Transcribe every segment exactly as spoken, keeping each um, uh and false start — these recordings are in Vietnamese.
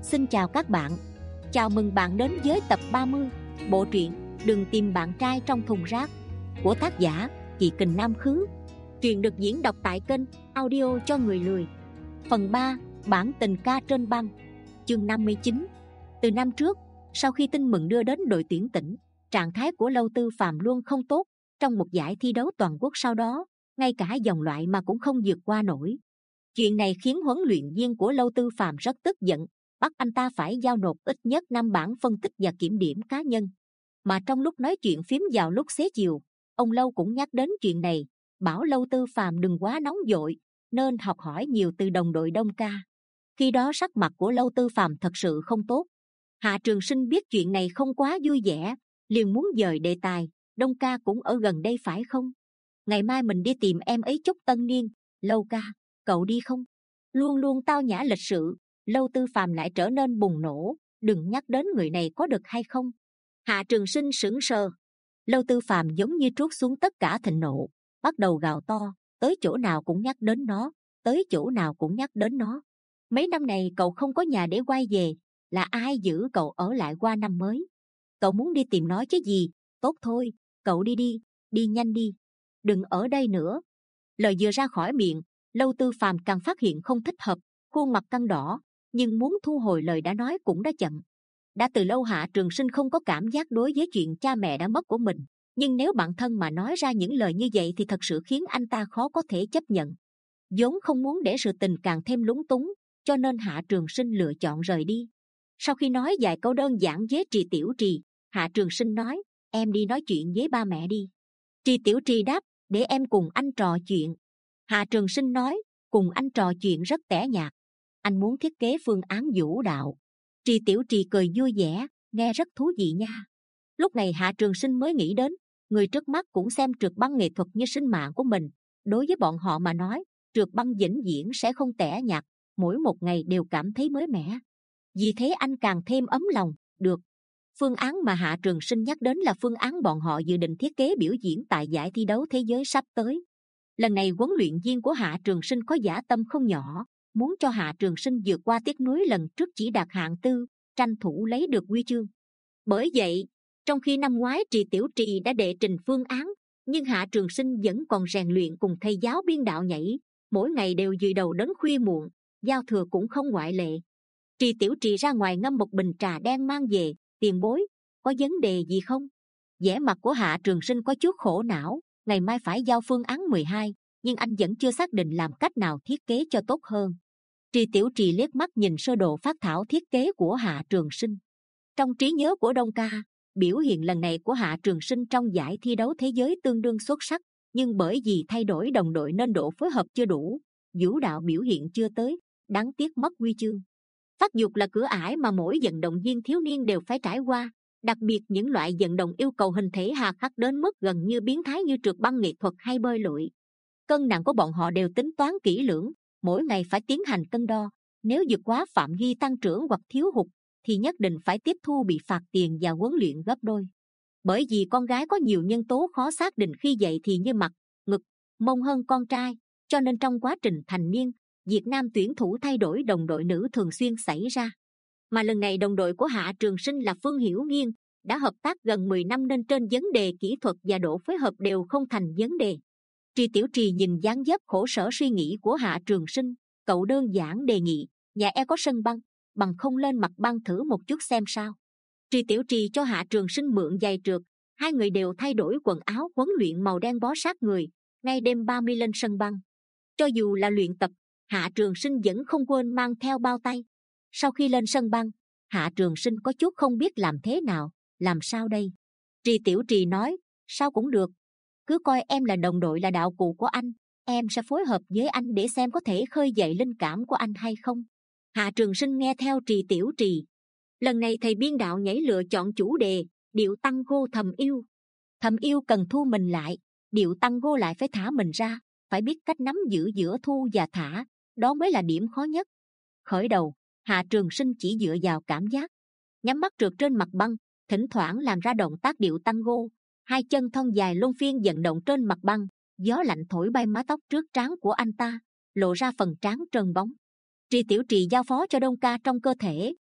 Xin chào các bạn. Chào mừng bạn đến với tập ba mươi bộ truyện Đừng tìm bạn trai trong thùng rác của tác giả Chị Kình Nam Khứ. Truyện được diễn đọc tại kênh audio cho người lười. Phần ba, bản tình ca trên băng. Chương năm mươi chín. Từ năm trước, sau khi tin mừng đưa đến đội tuyển tỉnh, trạng thái của Lâu Tư Phàm luôn không tốt. Trong một giải thi đấu toàn quốc sau đó, ngay cả dòng loại mà cũng không vượt qua nổi. Chuyện này khiến huấn luyện viên của Lâu Tư Phàm rất tức giận, bắt anh ta phải giao nộp ít nhất năm bản phân tích và kiểm điểm cá nhân. Mà trong lúc nói chuyện phím vào lúc xế chiều, ông Lâu cũng nhắc đến chuyện này, bảo Lâu Tư Phàm đừng quá nóng vội, nên học hỏi nhiều từ đồng đội Đông Ca. Khi đó sắc mặt của Lâu Tư Phàm thật sự không tốt. Hạ Trường Sinh biết chuyện này không quá vui vẻ, liền muốn dời đề tài. Đông Ca cũng ở gần đây phải không? Ngày mai mình đi tìm em ấy chúc tân niên. Lâu ca, cậu đi không? Luôn luôn tao nhã lịch sự, Lâu Tư Phàm lại trở nên bùng nổ. Đừng nhắc đến người này có được hay không? Hạ Trường Sinh sững sờ. Lâu Tư Phàm giống như trút xuống tất cả thịnh nộ, bắt đầu gào to, tới chỗ nào cũng nhắc đến nó, tới chỗ nào cũng nhắc đến nó. Mấy năm này cậu không có nhà để quay về, là ai giữ cậu ở lại qua năm mới? Cậu muốn đi tìm nó chứ gì? Tốt thôi, cậu đi đi, đi nhanh đi, đừng ở đây nữa. Lời vừa ra khỏi miệng, Lâu Tư Phàm càng phát hiện không thích hợp, khuôn mặt căng đỏ, nhưng muốn thu hồi lời đã nói cũng đã chậm. Đã từ lâu Hạ Trường Sinh không có cảm giác đối với chuyện cha mẹ đã mất của mình, nhưng nếu bạn thân mà nói ra những lời như vậy thì thật sự khiến anh ta khó có thể chấp nhận. Vốn không muốn để sự tình càng thêm lúng túng, cho nên Hạ Trường Sinh lựa chọn rời đi. Sau khi nói vài câu đơn giản với Trì Tiểu Trì, Hạ Trường Sinh nói, em đi nói chuyện với ba mẹ đi. Trì Tiểu Trì đáp, để em cùng anh trò chuyện. Hạ Trường Sinh nói, cùng anh trò chuyện rất tẻ nhạt. Anh muốn thiết kế phương án vũ đạo. Trì Tiểu Trì cười vui vẻ, nghe rất thú vị nha. Lúc này Hạ Trường Sinh mới nghĩ đến, người trước mắt cũng xem trượt băng nghệ thuật như sinh mạng của mình. Đối với bọn họ mà nói, trượt băng vĩnh viễn sẽ không tẻ nhạt, mỗi một ngày đều cảm thấy mới mẻ. Vì thế anh càng thêm ấm lòng. Được. Phương án mà Hạ Trường Sinh nhắc đến là phương án bọn họ dự định thiết kế biểu diễn tại giải thi đấu thế giới sắp tới. Lần này huấn luyện viên của Hạ Trường Sinh có dã tâm không nhỏ, muốn cho Hạ Trường Sinh vượt qua tiếc nuối lần trước chỉ đạt hạng tư, tranh thủ lấy được huy chương. Bởi vậy, trong khi năm ngoái Trì Tiểu Trì đã đệ trình phương án, nhưng Hạ Trường Sinh vẫn còn rèn luyện cùng thầy giáo biên đạo nhảy, mỗi ngày đều dì đầu đến khuya muộn, giao thừa cũng không ngoại lệ. Trì Tiểu Trì ra ngoài ngâm một bình trà đen mang về. Tiền bối, có vấn đề gì không? Vẻ mặt của Hạ Trường Sinh có chút khổ não. Ngày mai phải giao phương án mười hai, nhưng anh vẫn chưa xác định làm cách nào thiết kế cho tốt hơn. Trì Tiểu Trì liếc mắt nhìn sơ đồ phát thảo thiết kế của Hạ Trường Sinh. Trong trí nhớ của Đông Ca, biểu hiện lần này của Hạ Trường Sinh trong giải thi đấu thế giới tương đương xuất sắc, nhưng bởi vì thay đổi đồng đội nên độ phối hợp chưa đủ, vũ đạo biểu hiện chưa tới, đáng tiếc mất huy chương. Phát dục là cửa ải mà mỗi vận động viên thiếu niên đều phải trải qua, đặc biệt những loại vận động yêu cầu hình thể hà khắc đến mức gần như biến thái như trượt băng nghệ thuật hay bơi lội. Cân nặng của bọn họ đều tính toán kỹ lưỡng, mỗi ngày phải tiến hành cân đo. Nếu vượt quá phạm vi tăng trưởng hoặc thiếu hụt, thì nhất định phải tiếp thu bị phạt tiền và huấn luyện gấp đôi. Bởi vì con gái có nhiều nhân tố khó xác định khi dậy thì như mặt, ngực, mông hơn con trai, cho nên trong quá trình thành niên, Việt Nam tuyển thủ thay đổi đồng đội nữ thường xuyên xảy ra. Mà lần này đồng đội của Hạ Trường Sinh là Phương Hiểu Nghiên, đã hợp tác gần mười năm nên trên vấn đề kỹ thuật và độ phối hợp đều không thành vấn đề. Trì Tiểu Trì nhìn dáng dấp khổ sở suy nghĩ của Hạ Trường Sinh, cậu đơn giản đề nghị, nhà e có sân băng, bằng không lên mặt băng thử một chút xem sao. Trì Tiểu Trì cho Hạ Trường Sinh mượn giày trượt, hai người đều thay đổi quần áo huấn luyện màu đen bó sát người, ngay đêm ba mươi lên sân băng. Cho dù là luyện tập, Hạ Trường Sinh vẫn không quên mang theo bao tay. Sau khi lên sân băng, Hạ Trường Sinh có chút không biết làm thế nào, làm sao đây? Trì Tiểu Trì nói, sao cũng được, cứ coi em là đồng đội là đạo cụ của anh, em sẽ phối hợp với anh để xem có thể khơi dậy linh cảm của anh hay không. Hạ Trường Sinh nghe theo Trì Tiểu Trì. Lần này thầy biên đạo nhảy lựa chọn chủ đề điệu tango thầm yêu. Thầm yêu cần thu mình lại, điệu tango lại phải thả mình ra, phải biết cách nắm giữ giữa thu và thả, đó mới là điểm khó nhất. Khởi đầu, Hạ Trường Sinh chỉ dựa vào cảm giác, nhắm mắt trượt trên mặt băng, thỉnh thoảng làm ra động tác điệu tango, hai chân thon dài luân phiên vận động trên mặt băng, gió lạnh thổi bay mái tóc trước trán của anh ta, lộ ra phần trán trơn bóng. Trì Tiểu Trì giao phó cho Đông Ca trong cơ thể,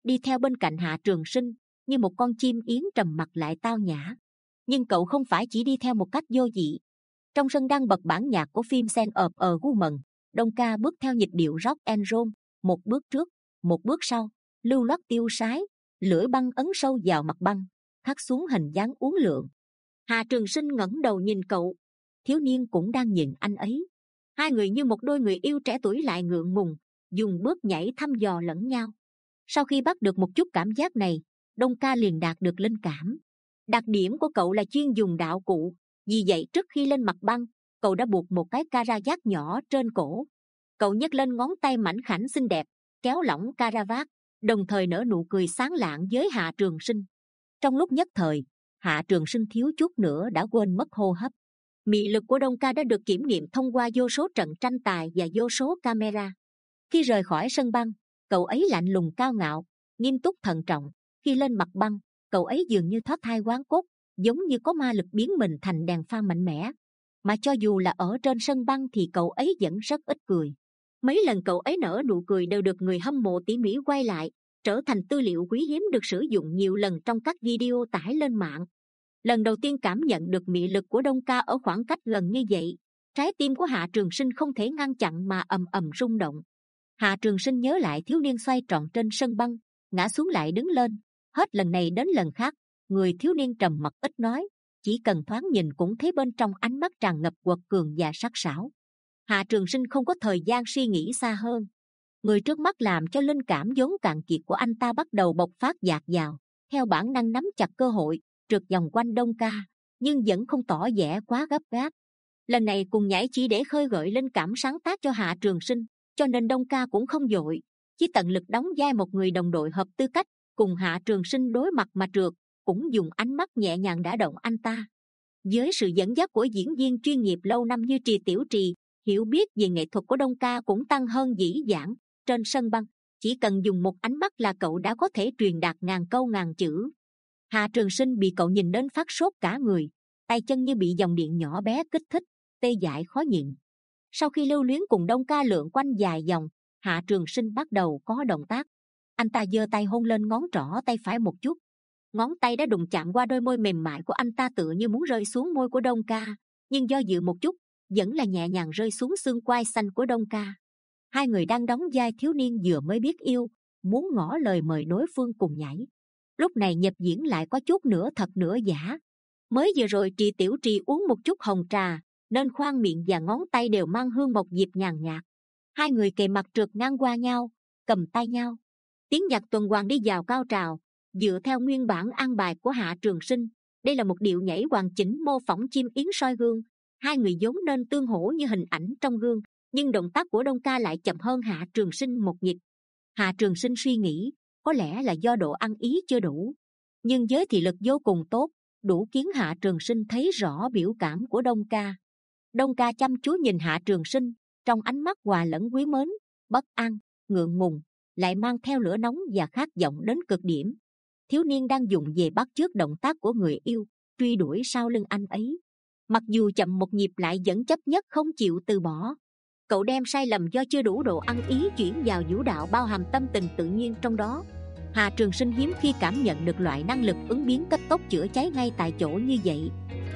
đi theo bên cạnh Hạ Trường Sinh như một con chim yến trầm mặc lại tao nhã. Nhưng cậu không phải chỉ đi theo một cách vô dị. Trong sân đang bật bản nhạc của phim Sen of a Woman, Đông Ca bước theo nhịp điệu rock and roll, một bước trước, một bước sau, lưu loát tiêu sái, lưỡi băng ấn sâu vào mặt băng, khắc xuống hình dáng uốn lượn. Hạ Trường Sinh ngẩng đầu nhìn cậu, thiếu niên cũng đang nhìn anh ấy. Hai người như một đôi người yêu trẻ tuổi lại ngượng ngùng, dùng bước nhảy thăm dò lẫn nhau. Sau khi bắt được một chút cảm giác này, Đông Ca liền đạt được linh cảm. Đặc điểm của cậu là chuyên dùng đạo cụ, vì vậy trước khi lên mặt băng, cậu đã buộc một cái caravat nhỏ trên cổ. Cậu nhấc lên ngón tay mảnh khảnh xinh đẹp, kéo lỏng caravat, đồng thời nở nụ cười sáng lạng với Hạ Trường Sinh. Trong lúc nhất thời, Hạ Trường Sinh thiếu chút nữa đã quên mất hô hấp. Mị lực của Đông Ca đã được kiểm nghiệm thông qua vô số trận tranh tài và vô số camera. Khi rời khỏi sân băng, cậu ấy lạnh lùng cao ngạo, nghiêm túc thận trọng. Khi lên mặt băng, cậu ấy dường như thoát thai hoán cốt, giống như có ma lực biến mình thành đèn pha mạnh mẽ. Mà cho dù là ở trên sân băng thì cậu ấy vẫn rất ít cười. Mấy lần cậu ấy nở nụ cười đều được người hâm mộ tỉ mỉ quay lại, trở thành tư liệu quý hiếm được sử dụng nhiều lần trong các video tải lên mạng. Lần đầu tiên cảm nhận được mị lực của Đông Ca ở khoảng cách gần như vậy, trái tim của Hạ Trường Sinh không thể ngăn chặn mà ầm ầm rung động. Hạ Trường Sinh nhớ lại thiếu niên xoay tròn trên sân băng, ngã xuống lại đứng lên. Hết lần này đến lần khác, người thiếu niên trầm mặc ít nói, chỉ cần thoáng nhìn cũng thấy bên trong ánh mắt tràn ngập quật cường và sắc sảo. Hạ Trường Sinh không có thời gian suy nghĩ xa hơn. Người trước mắt làm cho linh cảm vốn cạn kiệt của anh ta bắt đầu bộc phát dạt dào, theo bản năng nắm chặt cơ hội, trượt vòng quanh Đông Ca, nhưng vẫn không tỏ vẻ quá gấp gáp. Lần này cùng nhảy chỉ để khơi gợi linh cảm sáng tác cho Hạ Trường Sinh, cho nên Đông Ca cũng không vội, chỉ tận lực đóng vai một người đồng đội hợp tư cách, cùng Hạ Trường Sinh đối mặt mà trượt, cũng dùng ánh mắt nhẹ nhàng đả động anh ta. Với sự dẫn dắt của diễn viên chuyên nghiệp lâu năm như Trì Tiểu Trì, hiểu biết về nghệ thuật của Đông Ca cũng tăng hơn dĩ vãng. Trên sân băng, chỉ cần dùng một ánh mắt là cậu đã có thể truyền đạt ngàn câu ngàn chữ. Hạ Trường Sinh bị cậu nhìn đến phát sốt cả người, tay chân như bị dòng điện nhỏ bé kích thích, tê dại khó nhịn. Sau khi lưu luyến cùng Đông Ca lượn quanh dài vòng, Hạ Trường Sinh bắt đầu có động tác. Anh ta giơ tay hôn lên ngón trỏ tay phải một chút. Ngón tay đã đụng chạm qua đôi môi mềm mại của anh ta, tựa như muốn rơi xuống môi của Đông Ca, nhưng do dự một chút, vẫn là nhẹ nhàng rơi xuống xương quai xanh của Đông Ca. Hai người đang đóng vai thiếu niên vừa mới biết yêu, muốn ngỏ lời mời đối phương cùng nhảy. Lúc này nhập diễn lại có chút nửa thật nửa giả. Mới vừa rồi Trì Tiểu Trì uống một chút hồng trà, nên khoang miệng và ngón tay đều mang hương mộc diệp nhàn nhạt. Hai người kề mặt trượt ngang qua nhau, cầm tay nhau. Tiếng nhạc tuần hoàn đi vào cao trào, dựa theo nguyên bản an bài của Hạ Trường Sinh. Đây là một điệu nhảy hoàn chỉnh mô phỏng chim yến soi gương. Hai người vốn nên tương hỗ như hình ảnh trong gương, nhưng động tác của Đông Ca lại chậm hơn Hạ Trường Sinh một nhịp. Hạ Trường Sinh suy nghĩ, có lẽ là do độ ăn ý chưa đủ, nhưng với thị lực vô cùng tốt, đủ khiến Hạ Trường Sinh thấy rõ biểu cảm của Đông Ca. Đông Ca chăm chú nhìn Hạ Trường Sinh, trong ánh mắt hòa lẫn quý mến, bất an, ngượng ngùng, lại mang theo lửa nóng và khát vọng đến cực điểm. Thiếu niên đang dùng về bắt chước động tác của người yêu, truy đuổi sau lưng anh ấy. Mặc dù chậm một nhịp lại vẫn chấp nhất không chịu từ bỏ. Cậu đem sai lầm do chưa đủ độ ăn ý chuyển vào vũ đạo bao hàm tâm tình tự nhiên trong đó. Hạ Trường Sinh hiếm khi cảm nhận được loại năng lực ứng biến cấp tốc chữa cháy ngay tại chỗ như vậy.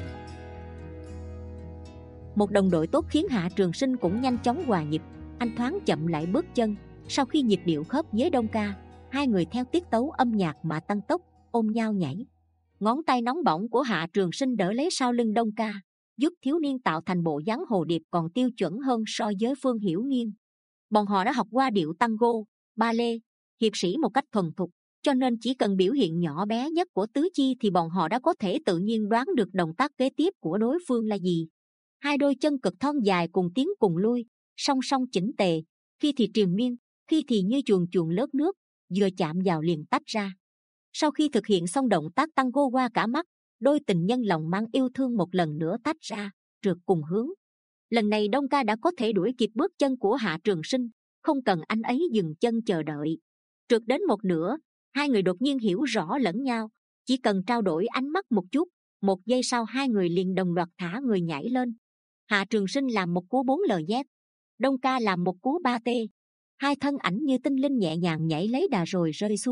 Một đồng đội tốt khiến Hạ Trường Sinh cũng nhanh chóng hòa nhịp. Anh thoáng chậm lại bước chân. Sau khi nhịp điệu khớp với Đông Ca, hai người theo tiết tấu âm nhạc mà tăng tốc, ôm nhau nhảy. Ngón tay nóng bỏng của Hạ Trường Sinh đỡ lấy sau lưng Đông Ca, giúp thiếu niên tạo thành bộ dáng hồ điệp còn tiêu chuẩn hơn so với Phương Hiểu Nghiên. Bọn họ đã học qua điệu tango, ballet, hiệp sĩ một cách thuần thục, cho nên chỉ cần biểu hiện nhỏ bé nhất của tứ chi thì bọn họ đã có thể tự nhiên đoán được động tác kế tiếp của đối phương là gì. Hai đôi chân cực thon dài cùng tiến cùng lui, song song chỉnh tề, khi thì triền miên, khi thì như chuồn chuồn lướt nước, vừa chạm vào liền tách ra. Sau khi thực hiện xong động tác tango qua cả mắt, đôi tình nhân lòng mang yêu thương một lần nữa tách ra, trượt cùng hướng. Lần này Đông Ca đã có thể đuổi kịp bước chân của Hạ Trường Sinh, không cần anh ấy dừng chân chờ đợi. Trượt đến một nửa, hai người đột nhiên hiểu rõ lẫn nhau, chỉ cần trao đổi ánh mắt một chút, một giây sau hai người liền đồng loạt thả người nhảy lên. Hạ Trường Sinh làm một cú bốn lờ dét, Đông Ca làm một cú ba tê. Hai thân ảnh như tinh linh nhẹ nhàng nhảy lấy đà rồi rơi xuống,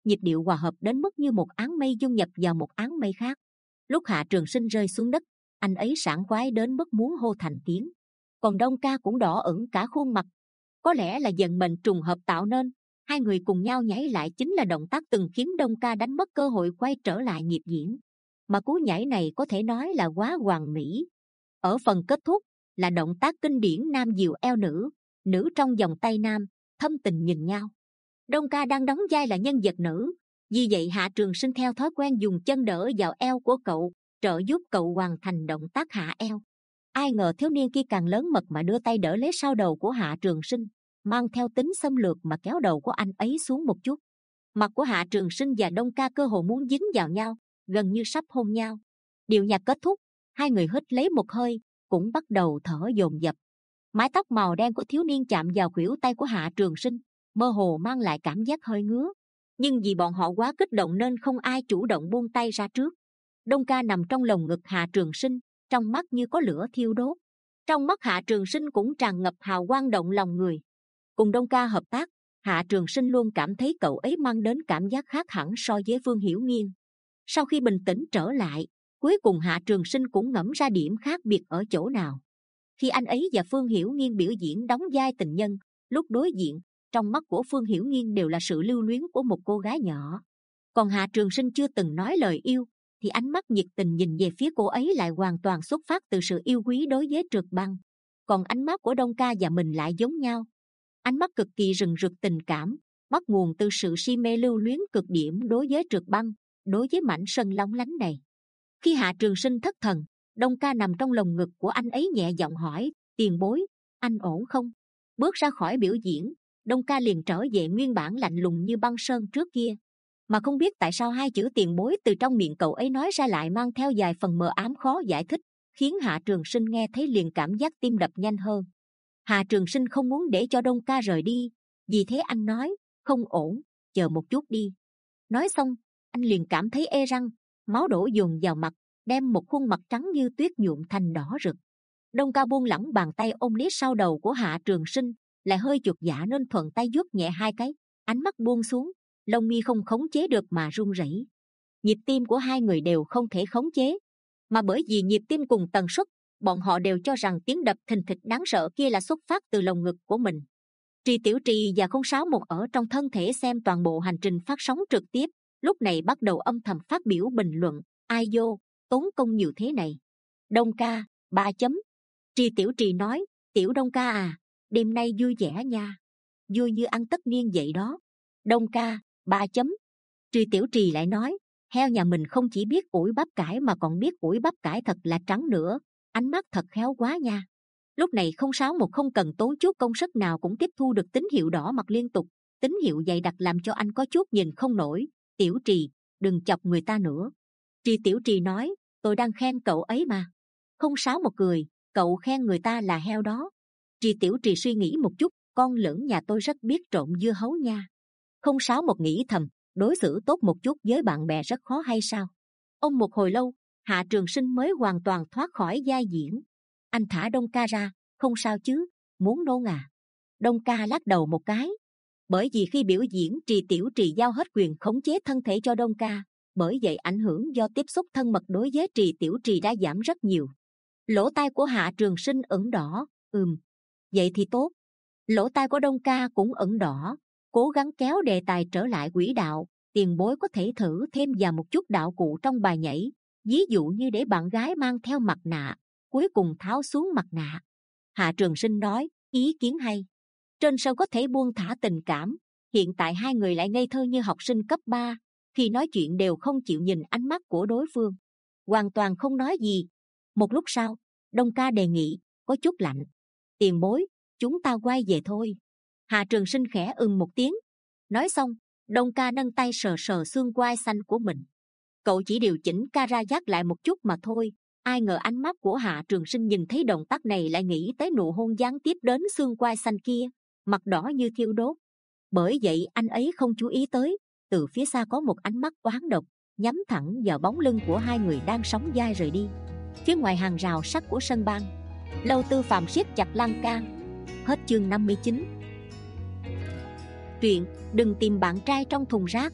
nhịp điệu hòa hợp đến mức như một áng mây dung nhập vào một áng mây khác. Lúc Hạ Trường Sinh rơi xuống đất, anh ấy sảng khoái đến mức muốn hô thành tiếng. Còn Đông Ca cũng đỏ ửng cả khuôn mặt. Có lẽ là vận mệnh trùng hợp tạo nên, hai người cùng nhau nhảy lại chính là động tác từng khiến Đông Ca đánh mất cơ hội quay trở lại nghiệp diễn. Mà cú nhảy này có thể nói là quá hoàn mỹ. Ở phần kết thúc là động tác kinh điển nam dìu eo nữ, nữ trong vòng tay nam, thâm tình nhìn nhau. Đông Ca đang đóng vai là nhân vật nữ, vì vậy Hạ Trường Sinh theo thói quen dùng chân đỡ vào eo của cậu, trợ giúp cậu hoàn thành động tác hạ eo. Ai ngờ thiếu niên kia càng lớn mật mà đưa tay đỡ lấy sau đầu của Hạ Trường Sinh, mang theo tính xâm lược mà kéo đầu của anh ấy xuống một chút. Mặt của Hạ Trường Sinh và Đông Ca cơ hồ muốn dính vào nhau, gần như sắp hôn nhau. Điệu nhạc kết thúc, hai người hít lấy một hơi, cũng bắt đầu thở dồn dập. Mái tóc màu đen của thiếu niên chạm vào khuỷu tay của Hạ Trường Sinh, mơ hồ mang lại cảm giác hơi ngứa. Nhưng vì bọn họ quá kích động nên không ai chủ động buông tay ra trước. Đông Ca nằm trong lồng ngực Hạ Trường Sinh, trong mắt như có lửa thiêu đốt. Trong mắt Hạ Trường Sinh cũng tràn ngập hào quang động lòng người. Cùng Đông Ca hợp tác, Hạ Trường Sinh luôn cảm thấy cậu ấy mang đến cảm giác khác hẳn so với Phương Hiểu Nghiên. Sau khi bình tĩnh trở lại, cuối cùng Hạ Trường Sinh cũng ngẫm ra điểm khác biệt ở chỗ nào. Khi anh ấy và Phương Hiểu Nghiên biểu diễn đóng vai tình nhân, lúc đối diện, trong mắt của Phương Hiểu Nghiên đều là sự lưu luyến của một cô gái nhỏ. Còn Hạ Trường Sinh chưa từng nói lời yêu, thì ánh mắt nhiệt tình nhìn về phía cô ấy lại hoàn toàn xuất phát từ sự yêu quý đối với Trượt Băng. Còn ánh mắt của Đông Ca và mình lại giống nhau. Ánh mắt cực kỳ rừng rực tình cảm, bắt nguồn từ sự si mê lưu luyến cực điểm đối với Trượt Băng, đối với mảnh sân lóng lánh này. Khi Hạ Trường Sinh thất thần, Đông Ca nằm trong lồng ngực của anh ấy nhẹ giọng hỏi, tiền bối, anh ổn không? Bước ra khỏi biểu diễn, Đông Ca liền trở về nguyên bản lạnh lùng như băng sơn trước kia. Mà không biết tại sao hai chữ tiền bối từ trong miệng cậu ấy nói ra lại mang theo vài phần mờ ám khó giải thích, khiến Hạ Trường Sinh nghe thấy liền cảm giác tim đập nhanh hơn. Hạ Trường Sinh không muốn để cho Đông Ca rời đi, vì thế anh nói, không ổn, chờ một chút đi. Nói xong, anh liền cảm thấy ê răng, máu đổ dồn vào mặt, đem một khuôn mặt trắng như tuyết nhuộm thành đỏ rực. Đông Ca buông lỏng bàn tay ôm lấy sau đầu của Hạ Trường Sinh, lại hơi chột dạ nên thuận tay vuốt nhẹ hai cái, ánh mắt buông xuống, lông mi không khống chế được mà run rẩy. Nhịp tim của hai người đều không thể khống chế, mà bởi vì nhịp tim cùng tần suất, bọn họ đều cho rằng tiếng đập thình thịch đáng sợ kia là xuất phát từ lồng ngực của mình. Trì Tiểu Trì và không sáu một ở trong thân thể xem toàn bộ hành trình phát sóng trực tiếp, lúc này bắt đầu âm thầm phát biểu bình luận, ai vô, tốn công nhiều thế này. Đông Ca, ba chấm. Trì Tiểu Trì nói, Tiểu Đông Ca à, đêm nay vui vẻ nha, vui như ăn tất niên vậy đó. Đông Ca, ba chấm. Trì Tiểu Trì lại nói, heo nhà mình không chỉ biết ủi bắp cải mà còn biết ủi bắp cải thật là trắng nữa, ánh mắt thật khéo quá nha. Lúc này không sáu một không cần tốn chút công sức nào cũng tiếp thu được tín hiệu đỏ mặt liên tục, tín hiệu dày đặc làm cho anh có chút nhìn không nổi. Tiểu Trì, đừng chọc người ta nữa. Trì Tiểu Trì nói, tôi đang khen cậu ấy mà. Không sáu một cười, cậu khen người ta là heo đó. Trì Tiểu Trì suy nghĩ một chút, con lưỡng nhà tôi rất biết trộn dưa hấu nha. Không sáu một nghĩ thầm, đối xử tốt một chút với bạn bè rất khó hay sao? Ông một hồi lâu, Hạ Trường Sinh mới hoàn toàn thoát khỏi vai diễn. Anh thả Đông Ca ra, không sao chứ, muốn nôn à? Đông Ca lắc đầu một cái. Bởi vì khi biểu diễn Trì Tiểu Trì giao hết quyền khống chế thân thể cho Đông Ca, bởi vậy ảnh hưởng do tiếp xúc thân mật đối với Trì Tiểu Trì đã giảm rất nhiều. Lỗ tai của Hạ Trường Sinh ửng đỏ, ừm, vậy thì tốt. Lỗ tai của Đông Ca cũng ửng đỏ, cố gắng kéo đề tài trở lại quỹ đạo. Tiền bối có thể thử thêm vào một chút đạo cụ trong bài nhảy, ví dụ như để bạn gái mang theo mặt nạ, cuối cùng tháo xuống mặt nạ. Hạ Trường Sinh nói, ý kiến hay. Trên show có thể buông thả tình cảm, hiện tại hai người lại ngây thơ như học sinh cấp ba, khi nói chuyện đều không chịu nhìn ánh mắt của đối phương, hoàn toàn không nói gì. Một lúc sau, Đông Ca đề nghị, có chút lạnh. Tiền bối, chúng ta quay về thôi. Hạ Trường Sinh khẽ ừm một tiếng. Nói xong, Đông Ca nâng tay sờ sờ xương quai xanh của mình. Cậu chỉ điều chỉnh camera dắt lại một chút mà thôi. Ai ngờ ánh mắt của Hạ Trường Sinh nhìn thấy động tác này lại nghĩ tới nụ hôn gián tiếp đến xương quai xanh kia, mặt đỏ như thiêu đốt. Bởi vậy anh ấy không chú ý tới, từ phía xa có một ánh mắt oán độc nhắm thẳng vào bóng lưng của hai người đang sóng vai rời đi. Phía ngoài hàng rào sắt của sân băng, Lâu Tư Phạm siết chặt lan can. Hết chương năm mươi chín. Truyện Đừng Tìm Bạn Trai Trong Thùng Rác,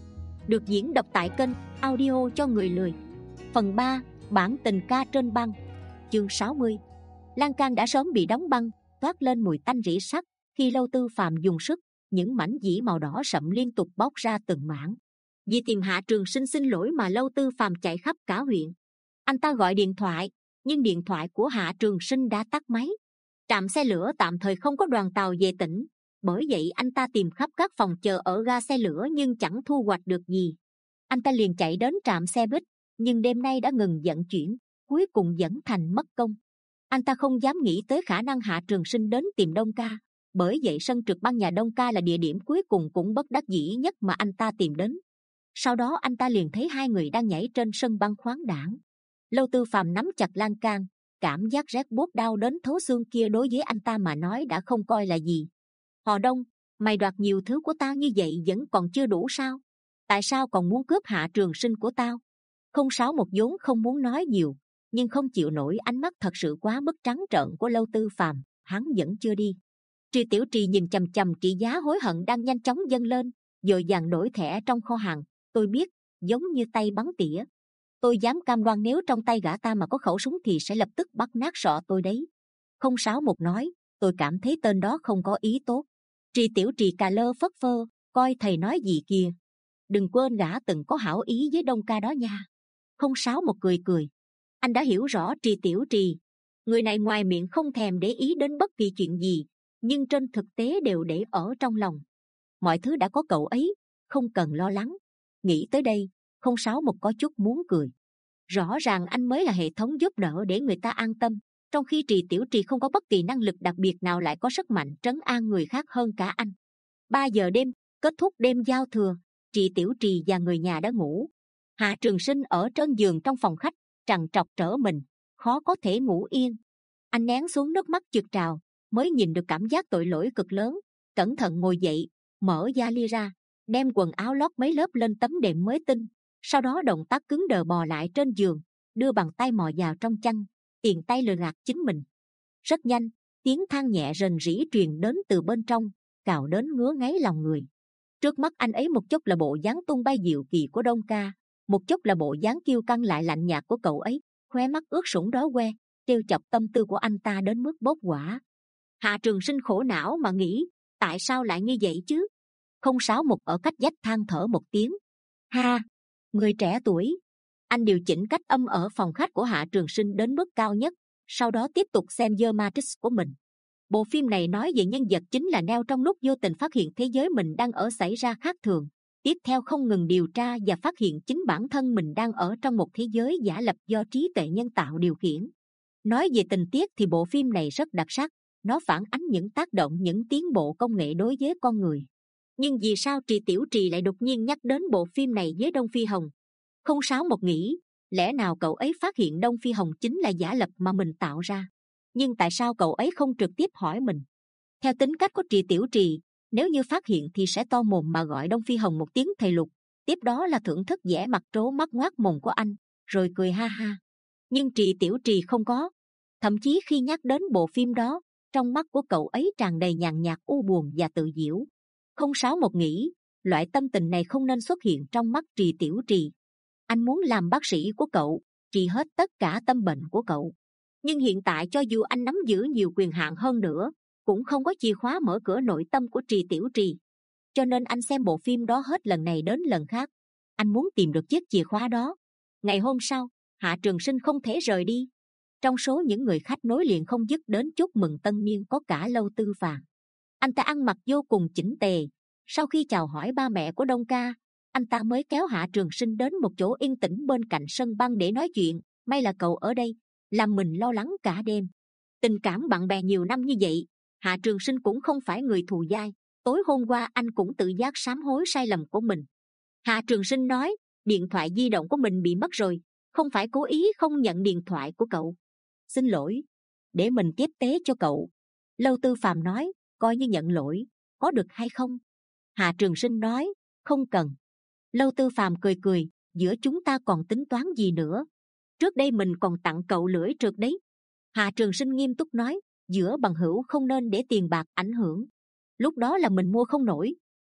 được diễn đọc tại kênh Audio cho người lười. Phần ba. Bản tình ca trên băng. Chương sáu mươi. Lan can đã sớm bị đóng băng, toát lên mùi tanh rỉ sắt. Khi Lâu Tư Phàm dùng sức, những mảnh dĩ màu đỏ sậm liên tục bóc ra từng mảng. Vì tìm Hạ Trường Sinh xin lỗi mà Lâu Tư Phàm chạy khắp cả huyện. Anh ta gọi điện thoại, nhưng điện thoại của Hạ Trường Sinh đã tắt máy. Trạm xe lửa tạm thời không có đoàn tàu về tỉnh, bởi vậy anh ta tìm khắp các phòng chờ ở ga xe lửa nhưng chẳng thu hoạch được gì. Anh ta liền chạy đến trạm xe buýt, nhưng đêm nay đã ngừng vận chuyển, cuối cùng dẫn thành mất công. Anh ta không dám nghĩ tới khả năng Hạ Trường Sinh đến tìm Đông Ca, bởi vậy sân trượt băng nhà Đông Ca là địa điểm cuối cùng cũng bất đắc dĩ nhất mà anh ta tìm đến. Sau đó anh ta liền thấy hai người đang nhảy trên sân băng khoáng đãng. Lâu Tư Phàm nắm chặt lan can, cảm giác rét buốt đau đến thấu xương kia đối với anh ta mà nói đã không coi là gì. Họ Đông, mày đoạt nhiều thứ của tao như vậy vẫn còn chưa đủ sao? Tại sao còn muốn cướp Hạ Trường Sinh của tao? Không sáu một vốn không muốn nói nhiều, nhưng không chịu nổi ánh mắt thật sự quá mức trắng trợn của Lâu Tư Phàm, hắn vẫn chưa đi. Tri Tiểu Trì nhìn chằm chằm trị giá hối hận đang nhanh chóng dâng lên, vội vàng đổi thẻ trong kho hàng. Tôi biết, giống như tay bắn tỉa. Tôi dám cam đoan nếu trong tay gã ta mà có khẩu súng thì sẽ lập tức bắt nát sọ tôi đấy. Không sáu một nói, tôi cảm thấy tên đó không có ý tốt. Tri Tiểu Trì cà lơ phất phơ, coi thầy nói gì kìa. Đừng quên gã từng có hảo ý với Đông Ca đó nha. Không sáu một cười cười. Anh đã hiểu rõ Tri Tiểu Trì. Người này ngoài miệng không thèm để ý đến bất kỳ chuyện gì, nhưng trên thực tế đều để ở trong lòng. Mọi thứ đã có cậu ấy, không cần lo lắng. Nghĩ tới đây, không sáu một có chút muốn cười. Rõ ràng anh mới là hệ thống giúp đỡ để người ta an tâm, trong khi Trì Tiểu Trì không có bất kỳ năng lực đặc biệt nào lại có sức mạnh trấn an người khác hơn cả anh. Ba giờ đêm, kết thúc đêm giao thừa, Trì Tiểu Trì và người nhà đã ngủ. Hạ Trường Sinh ở trên giường trong phòng khách, trằn trọc trở mình, khó có thể ngủ yên. Anh nén xuống nước mắt trượt trào, mới nhìn được cảm giác tội lỗi cực lớn. Cẩn thận ngồi dậy, mở vali ra, đem quần áo lót mấy lớp lên tấm đệm mới tinh. Sau đó động tác cứng đờ bò lại trên giường, đưa bàn tay mò vào trong chăn, tiền tay lừa gạt chính mình. Rất nhanh, tiếng than nhẹ rền rĩ truyền đến từ bên trong, cào đến ngứa ngáy lòng người. Trước mắt anh ấy một chốc là bộ dáng tung bay diệu kỳ của Đông Ca, một chốc là bộ dáng kiêu căng lại lạnh nhạt của cậu ấy, khóe mắt ướt sũng đó que, trêu chọc tâm tư của anh ta đến mức bốc hỏa. Hạ Trường Sinh khổ não mà nghĩ, tại sao lại như vậy chứ? Không sáu một ở cách vách than thở một tiếng. Ha, người trẻ tuổi. Anh điều chỉnh cách âm ở phòng khách của Hạ Trường Sinh đến mức cao nhất, sau đó tiếp tục xem The Matrix của mình. Bộ phim này nói về nhân vật chính là Neo trong lúc vô tình phát hiện thế giới mình đang ở xảy ra khác thường, tiếp theo không ngừng điều tra và phát hiện chính bản thân mình đang ở trong một thế giới giả lập do trí tuệ nhân tạo điều khiển. Nói về tình tiết thì bộ phim này rất đặc sắc, nó phản ánh những tác động những tiến bộ công nghệ đối với con người. Nhưng vì sao Trì Tiểu Trì lại đột nhiên nhắc đến bộ phim này với Đông Phi Hồng? Không sáu một nghĩ, lẽ nào cậu ấy phát hiện Đông Phi Hồng chính là giả lập mà mình tạo ra? Nhưng tại sao cậu ấy không trực tiếp hỏi mình? Theo tính cách của Trì Tiểu Trì, nếu như phát hiện thì sẽ to mồm mà gọi Đông Phi Hồng một tiếng thầy Lục, tiếp đó là thưởng thức vẻ mặt trố mắt ngoác mồm của anh, rồi cười ha ha. Nhưng Trì Tiểu Trì không có. Thậm chí khi nhắc đến bộ phim đó, trong mắt của cậu ấy tràn đầy nhàn nhạt u buồn và tự giễu. Không sáu một nghĩ, loại tâm tình này không nên xuất hiện trong mắt Trì Tiểu Trì. Anh muốn làm bác sĩ của cậu, trị hết tất cả tâm bệnh của cậu. Nhưng hiện tại cho dù anh nắm giữ nhiều quyền hạn hơn nữa, cũng không có chìa khóa mở cửa nội tâm của Trì Tiểu Trì. Cho nên anh xem bộ phim đó hết lần này đến lần khác. Anh muốn tìm được chiếc chìa khóa đó. Ngày hôm sau, Hạ Trường Sinh không thể rời đi. Trong số những người khách nối liền không dứt đến chúc mừng tân niên có cả Lâu Tư Phàm. Anh ta ăn mặc vô cùng chỉnh tề. Sau khi chào hỏi ba mẹ của Đông Ca, anh ta mới kéo Hạ Trường Sinh đến một chỗ yên tĩnh bên cạnh sân băng để nói chuyện. May là cậu ở đây, làm mình lo lắng cả đêm. Tình cảm bạn bè nhiều năm như vậy, Hạ Trường Sinh cũng không phải người thù dai. Tối hôm qua anh cũng tự giác sám hối sai lầm của mình. Hạ Trường Sinh nói, điện thoại di động của mình bị mất rồi, không phải cố ý không nhận điện thoại của cậu. Xin lỗi, để mình tiếp tế cho cậu. Lâu Tư Phàm nói, coi như nhận lỗi, có được hay không? Hạ Trường Sinh nói, không cần. Lâu Tư Phàm cười cười, giữa chúng ta còn tính toán gì nữa? Trước đây mình còn tặng cậu lưỡi trượt đấy. Hạ Trường Sinh nghiêm túc nói, giữa bằng hữu không nên để tiền bạc ảnh hưởng. Lúc đó là mình mua không nổi,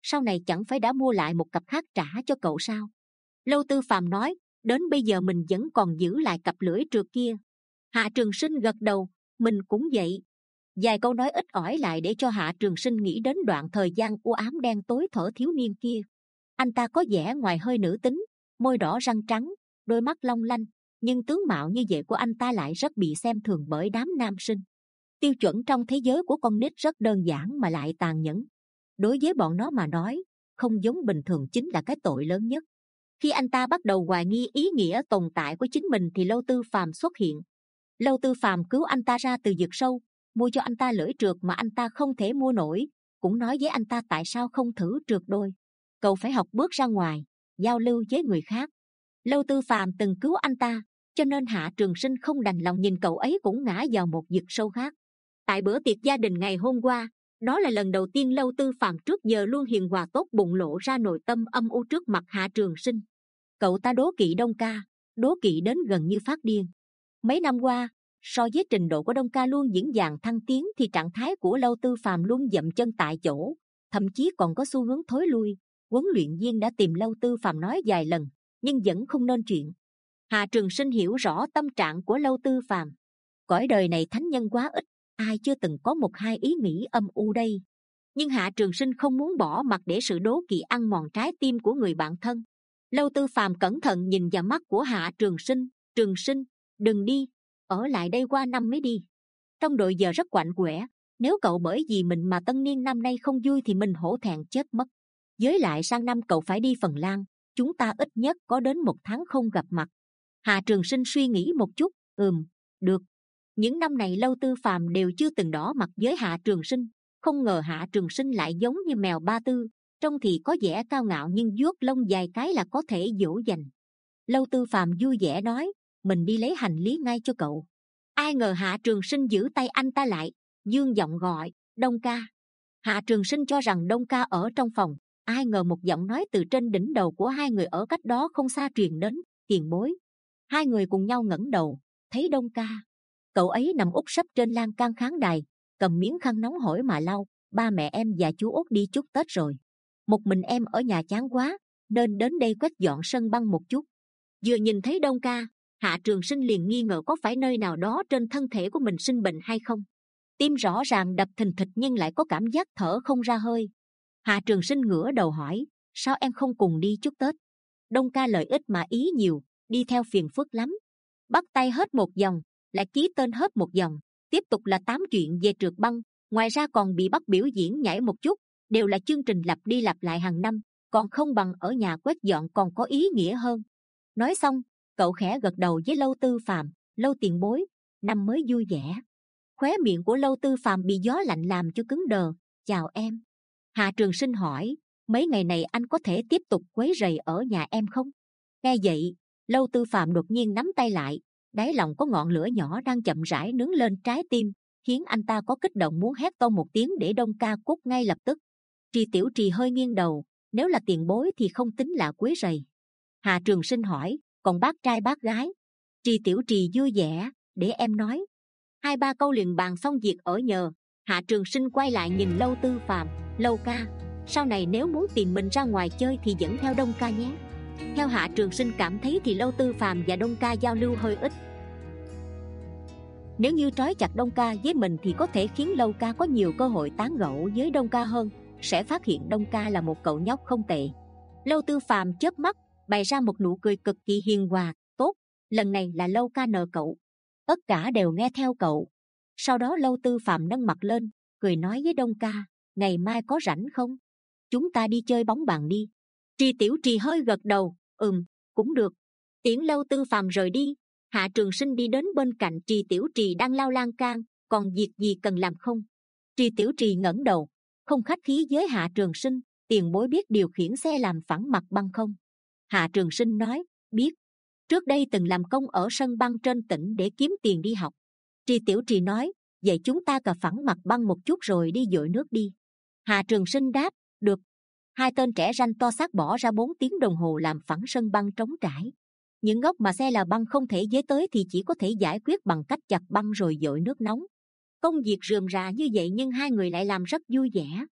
sau này chẳng phải đã mua lại một cặp khác trả cho cậu sao? Lâu Tư Phàm nói, đến bây giờ mình vẫn còn giữ lại cặp lưỡi trượt kia. Hạ Trường Sinh gật đầu, mình cũng vậy. Vài câu nói ít ỏi lại để cho Hạ Trường Sinh nghĩ đến đoạn thời gian u ám đen tối thuở thiếu niên kia. Anh ta có vẻ ngoài hơi nữ tính, môi đỏ răng trắng, đôi mắt long lanh, nhưng tướng mạo như vậy của anh ta lại rất bị xem thường bởi đám nam sinh. Tiêu chuẩn trong thế giới của con nít rất đơn giản mà lại tàn nhẫn. Đối với bọn nó mà nói, không giống bình thường chính là cái tội lớn nhất. Khi anh ta bắt đầu hoài nghi ý nghĩa tồn tại của chính mình thì Lâu Tư Phàm xuất hiện. Lâu Tư Phàm cứu anh ta ra từ vực sâu, mua cho anh ta lưỡi trượt mà anh ta không thể mua nổi, cũng nói với anh ta tại sao không thử trượt đôi. Cậu phải học bước ra ngoài, giao lưu với người khác. Lâu Tư Phàm từng cứu anh ta, cho nên Hạ Trường Sinh không đành lòng nhìn cậu ấy cũng ngã vào một vực sâu khác. Tại bữa tiệc gia đình ngày hôm qua, đó là lần đầu tiên Lâu Tư Phàm trước giờ luôn hiền hòa tốt bụng lộ ra nội tâm âm u trước mặt Hạ Trường Sinh. Cậu ta đố kỵ Đông Ca, đố kỵ đến gần như phát điên. Mấy năm qua, so với trình độ của Đông Ca luôn vững vàng thăng tiến thì trạng thái của Lâu Tư Phàm luôn dậm chân tại chỗ, thậm chí còn có xu hướng thối lui. Huấn luyện viên đã tìm Lâu Tư Phàm nói vài lần, nhưng vẫn không nên chuyện. Hạ Trường Sinh hiểu rõ tâm trạng của Lâu Tư Phàm. Cõi đời này thánh nhân quá ít, ai chưa từng có một hai ý nghĩ âm u đây. Nhưng Hạ Trường Sinh không muốn bỏ mặc để sự đố kỵ ăn mòn trái tim của người bạn thân. Lâu Tư Phàm cẩn thận nhìn vào mắt của Hạ Trường Sinh. Trường Sinh, đừng đi, ở lại đây qua năm mới đi. Trong đội giờ rất quạnh quẻ, nếu cậu bởi vì mình mà tân niên năm nay không vui thì mình hổ thẹn chết mất. Với lại sang năm cậu phải đi Phần Lan, chúng ta ít nhất có đến một tháng không gặp mặt. Hạ Trường Sinh suy nghĩ một chút, ừm, được. Những năm này Lâu Tư Phàm đều chưa từng đỏ mặt với Hạ Trường Sinh, không ngờ Hạ Trường Sinh lại giống như mèo ba tư, trông thì có vẻ cao ngạo nhưng vuốt lông dài cái là có thể dỗ dành. Lâu Tư Phàm vui vẻ nói, mình đi lấy hành lý ngay cho cậu. Ai ngờ Hạ Trường Sinh giữ tay anh ta lại, dương giọng gọi, Đông Ca. Hạ Trường Sinh cho rằng Đông Ca ở trong phòng, ai ngờ một giọng nói từ trên đỉnh đầu của hai người ở cách đó không xa truyền đến, tiền bối. Hai người cùng nhau ngẩng đầu, thấy Đông Ca. Cậu ấy nằm úp sấp trên lan can khán đài, cầm miếng khăn nóng hổi mà lau. Ba mẹ em và chú Út đi chúc Tết rồi, một mình em ở nhà chán quá, nên đến đây quét dọn sân băng một chút. Vừa nhìn thấy Đông Ca, Hạ Trường Sinh liền nghi ngờ có phải nơi nào đó trên thân thể của mình sinh bệnh hay không. Tim rõ ràng đập thình thịch nhưng lại có cảm giác thở không ra hơi. Hạ Trường Sinh ngửa đầu hỏi, sao em không cùng đi chúc Tết? Đông Ca lời ít mà ý nhiều, đi theo phiền phức lắm. Bắt tay hết một dòng, lại ký tên hết một dòng, tiếp tục là tám chuyện về trượt băng, ngoài ra còn bị bắt biểu diễn nhảy một chút, đều là chương trình lặp đi lặp lại hàng năm, còn không bằng ở nhà quét dọn còn có ý nghĩa hơn. Nói xong, cậu khẽ gật đầu với Lâu Tư Phàm, Lâu tiền bối, năm mới vui vẻ. Khóe miệng của Lâu Tư Phàm bị gió lạnh làm cho cứng đờ. Chào em. Hạ Trường Sinh hỏi, mấy ngày này anh có thể tiếp tục quấy rầy ở nhà em không? Nghe vậy, Lâu Tư Phàm đột nhiên nắm tay lại, đáy lòng có ngọn lửa nhỏ đang chậm rãi nướng lên trái tim, khiến anh ta có kích động muốn hét to một tiếng để Đông Ca cút ngay lập tức. Trì Tiểu Trì hơi nghiêng đầu, nếu là tiền bối thì không tính là quấy rầy. Hạ Trường Sinh hỏi, còn bác trai bác gái? Trì Tiểu Trì vui vẻ, để em nói. Hai ba câu liền bàn xong việc ở nhờ. Hạ Trường Sinh quay lại nhìn Lâu Tư Phàm, Lâu ca, sau này nếu muốn tìm mình ra ngoài chơi thì dẫn theo Đông Ca nhé. Theo Hạ Trường Sinh cảm thấy thì Lâu Tư Phàm và Đông Ca giao lưu hơi ít. Nếu như trói chặt Đông Ca với mình thì có thể khiến Lâu Ca có nhiều cơ hội tán gẫu với Đông Ca hơn, sẽ phát hiện Đông Ca là một cậu nhóc không tệ. Lâu Tư Phàm chớp mắt, bày ra một nụ cười cực kỳ hiền hòa. Tốt, lần này là Lâu ca nợ cậu, tất cả đều nghe theo cậu. Sau đó Lâu Tư Phàm nâng mặt lên, cười nói với Đông Ca, ngày mai có rảnh không? Chúng ta đi chơi bóng bàn đi. Trì Tiểu Trì hơi gật đầu, ừm, cũng được. Tiễn Lâu Tư Phàm rời đi, Hạ Trường Sinh đi đến bên cạnh Trì Tiểu Trì đang lao lan can, còn việc gì cần làm không? Trì Tiểu Trì ngẩng đầu, không khách khí với Hạ Trường Sinh, tiền bối biết điều khiển xe làm phẳng mặt băng không? Hạ Trường Sinh nói, biết. Trước đây từng làm công ở sân băng trên tỉnh để kiếm tiền đi học. Trì Tiểu Trì nói, vậy chúng ta cà phẳng mặt băng một chút rồi đi dội nước đi. Hạ Trường Sinh đáp, được. Hai tên trẻ ranh to xác bỏ ra bốn tiếng đồng hồ làm phẳng sân băng trống trải. Những góc mà xe là băng không thể với tới thì chỉ có thể giải quyết bằng cách chặt băng rồi dội nước nóng. Công việc rườm rà như vậy nhưng hai người lại làm rất vui vẻ.